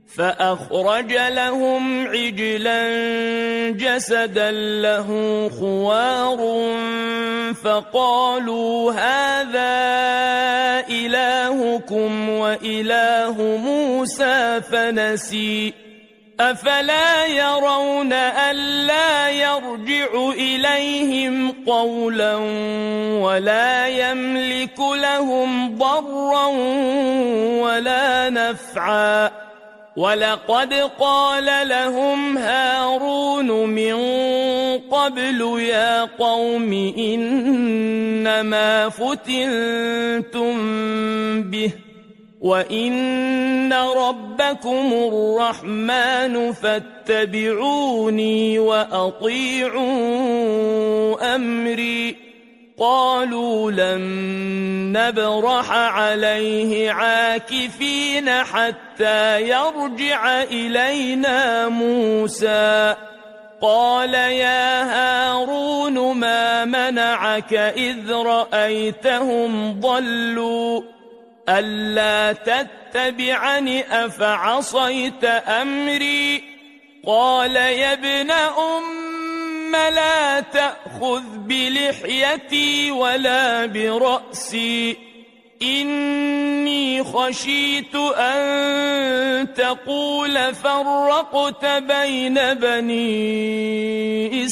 فأخرج لهم عجلا جسدا له خوار فقالوا هذا إلهكم وإله موسى فنسي أفلا يرون ألا يرجع إليهم قولا ولا يملك لهم ضرا ولا نفعا ولقد قال لهم هارون من قبل يا قوم إنما فتنتم به وإن ربكم الرحمن فاتبعوني وأطيعوا أمري قالوا لن نبرح عليه عاكفين حتى يرجع إلينا موسى قال يا هارون ما منعك إذ رأيتهم ضلوا ألا تتبعني أفعصيت أمري قال يا ابن لا تأخذ بلحيتي ولا برأسي إني خشيت أن تقول فرقت بين بني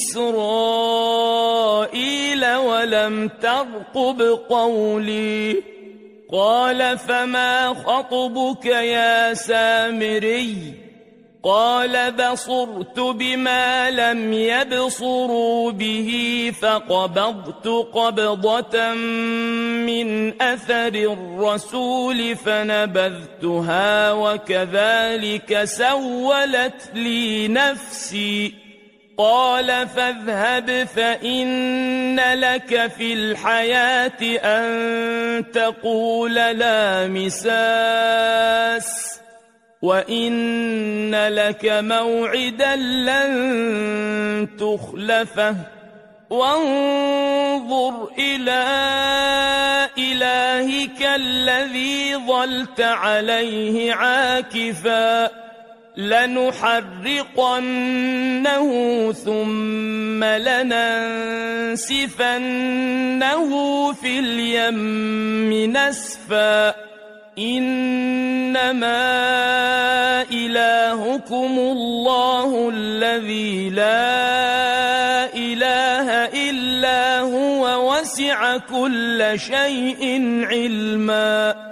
إسرائيل ولم ترقب قولي قال فما خطبك يا سامري قال بصرت بما لم يبصروا به فقبضت قبضة من أثر الرسول فنبذتها وكذلك سولت لي نفسي قال فاذهب فإن لك في الحياة أن تقول لا مساس وإن لك موعدا لن تخلفه وانظر إلى إلهك الذي ظلت عليه عاكفا لنحرقنه ثم لننسفنه في اليم نسفا إنما إلهكم الله الذي لا إله إلا هو وسع كل شيء علما